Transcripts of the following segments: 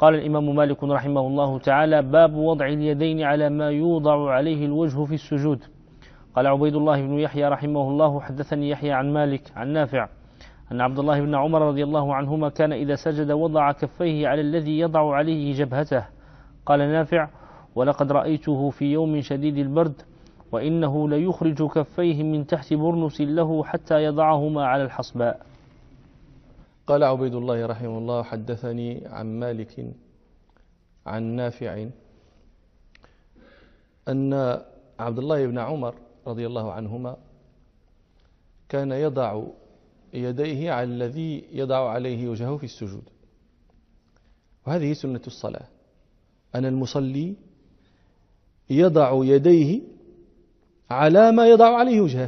قال الإمام مالك رحمه الله تعالى: باب وضع اليدين على ما يوضع عليه الوجه في السجود. قال عبيد الله بن يحيى رحمه الله: حدثني يحيى عن مالك عن نافع أن عبد الله بن عمر رضي الله عنهما كان إذا سجد وضع كفيه على الذي يضع عليه جبهته. قال نافع: ولقد رأيته في يوم شديد البرد وإنه ليخرج كفيه من تحت برنس له حتى يضعهما على الحصباء. قال عبيد الله رحمه الله: حدثني عن مالك عن نافع أن عبد الله بن عمر رضي الله عنهما كان يضع يديه على الذي يضع عليه وجهه في السجود. وهذه سنة الصلاة، أن المصلي يضع يديه على ما يضع عليه وجهه.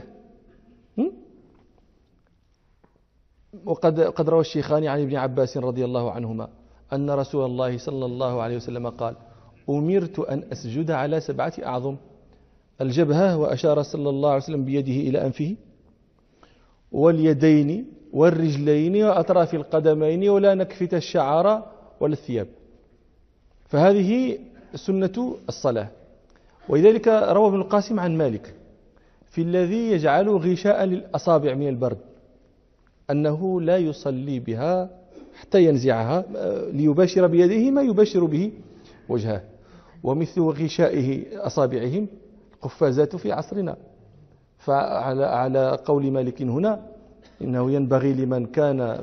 وقد روى الشيخان عن ابن عباس رضي الله عنهما أن رسول الله صلى الله عليه وسلم قال: أمرت أن أسجد على 7 أعظم: الجبهة، وأشار صلى الله عليه وسلم بيده إلى أنفه، واليدين والرجلين وأطراف القدمين، ولا نكفت الشعر ولا الثياب. فهذه سنة الصلاة. ولذلك روى ابن القاسم عن مالك في الذي يجعل غشاء للأصابع من البرد أنه لا يصلي بها حتى ينزعها ليباشر بيده ما يباشر به وجهه. ومثل غشائه أصابعهم قفازات في عصرنا. فعلى قول مالك هنا إنه ينبغي لمن كان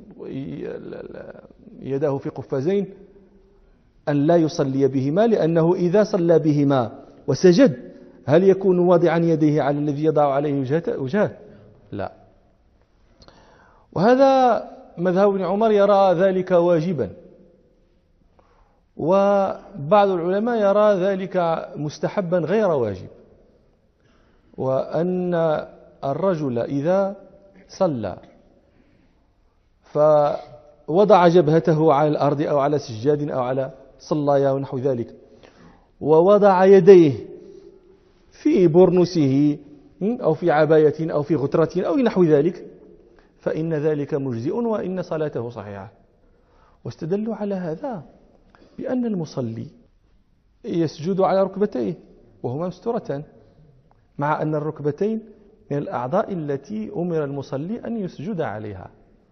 يداه في قفازين أن لا يصلي بهما، لأنه إذا صلى بهما وسجد هل يكون واضعا يديه على الذي يضع عليه وجهه؟ لا. وهذا مذهب ابن عمر يرى ذلك واجبا، وبعض العلماء يرى ذلك مستحبا غير واجب. وأن الرجل إذا صلى فوضع جبهته على الأرض أو على سجاد أو على صلايا ونحو ذلك، ووضع يديه في برنسه أو في عباية أو في غترة أو نحو ذلك، فإن ذلك مجزئ وإن صلاته صحيحة. واستدلوا على هذا بأن المصلي يسجد على ركبتيه وهما مستورتان، مع أن الركبتين من الأعضاء التي أمر المصلي أن يسجد عليها،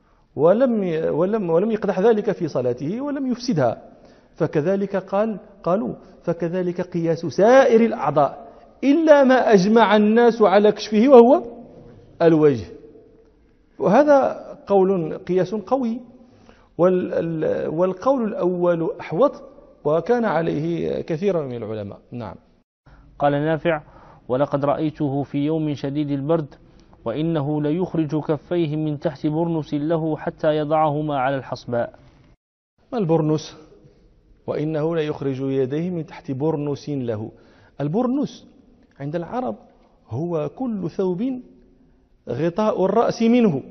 ولم يقدح ذلك في صلاته ولم يفسدها. فكذلك قالوا فكذلك قياس سائر الأعضاء إلا ما أجمع الناس على كشفه وهو الوجه. وهذا قياس قوي، والقول الأول أحوط، وكان عليه كثير من العلماء. نعم. قال نافع: ولقد رأيته في يوم شديد البرد وإنه ليخرج كفيه من تحت برنس له حتى يضعهما على الحصباء. ما البرنس؟ وإنه ليخرج يديه من تحت برنس له. البرنس عند العرب هو كل ثوب غطاء الرأس منه.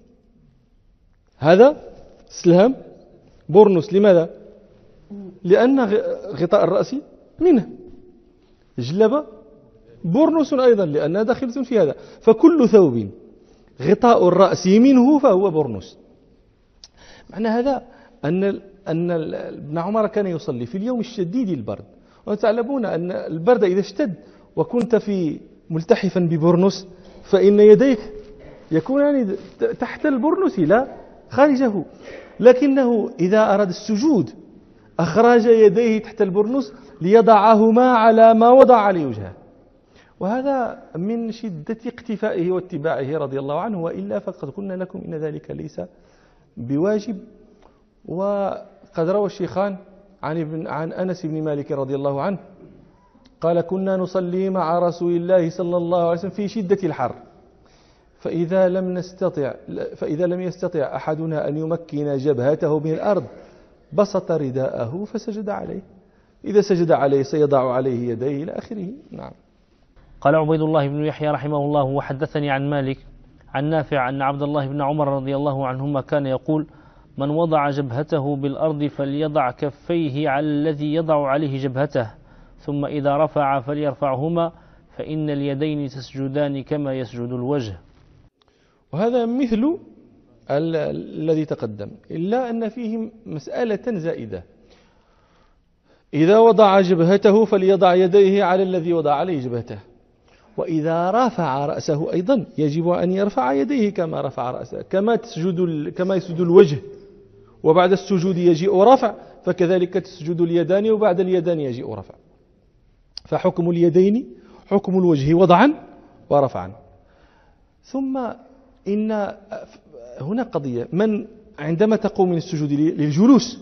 هذا سلام برنس. لماذا؟ لأن غطاء الرأس منه. جلبة برنس أيضا لأنها داخلة في هذا. فكل ثوب غطاء الرأس منه فهو برنس. معنى هذا أن ابن عمر كان يصلي في اليوم الشديد البرد، وتعلمون أن البرد إذا اشتد وكنت ملتحفا ببرنس فإن يديك يكونان تحت البرنس لا خارجه، لكنه إذا أراد السجود أخرج يديه تحت البرنس ليضعهما على ما وضع عليه وجهه. وهذا من شدة اقتفائه واتباعه رضي الله عنه، وإلا فقد قلنا لكم إن ذلك ليس بواجب. وقد روى الشيخان عن أنس بن مالك رضي الله عنه قال: كنا نصلي مع رسول الله صلى الله عليه وسلم في شدة الحر، فإذا لم يستطع أحدنا أن يمكن جبهته من الأرض بسط رداءه فسجد عليه، إذا سجد عليه سيضع عليه يديه إلى آخره. نعم. قال عبيد الله بن يحيى رحمه الله: وحدثني عن مالك عن نافع أن عبد الله بن عمر رضي الله عنهما كان يقول: من وضع جبهته بالأرض فليضع كفيه على الذي يضع عليه جبهته، ثم إذا رفع فليرفعهما، فإن اليدين تسجدان كما يسجد الوجه. وهذا مثل الذي تقدم، إلا أن فيه مسألة زائدة، إذا وضع جبهته فليضع يديه على الذي وضع عليه جبهته، وإذا رفع رأسه أيضا يجب أن يرفع يديه كما رفع رأسه، كما يسجد الوجه وبعد السجود يجيء رفع، فكذلك تسجد اليدان وبعد اليدان يجيء رفع. فحكم اليدين حكم الوجه وضعا ورفعا. ثم إن هنا قضية، من عندما تقوم من السجود للجلوس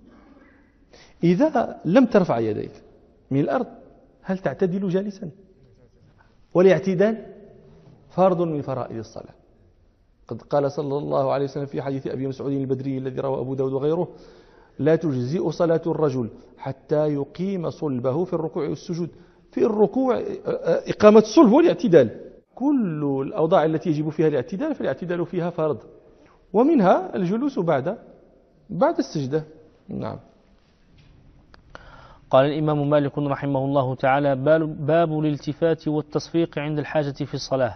إذا لم ترفع يديك من الأرض هل تعتدل جالسا؟ والاعتدال فرض من فرائض الصلاة. قد قال صلى الله عليه وسلم في حديث أبي مسعود البدري الذي رواه أبو داود وغيره: لا تجزئ صلاة الرجل حتى يقيم صلبه في الركوع والسجود. في الركوع إقامة الصلب والاعتدال، كل الأوضاع التي يجب فيها الاعتدال فالاعتدال فيها فرض، ومنها الجلوس بعد السجدة. نعم. قال الإمام مالك رحمه الله تعالى: باب الالتفات والتصفيق عند الحاجة في الصلاة.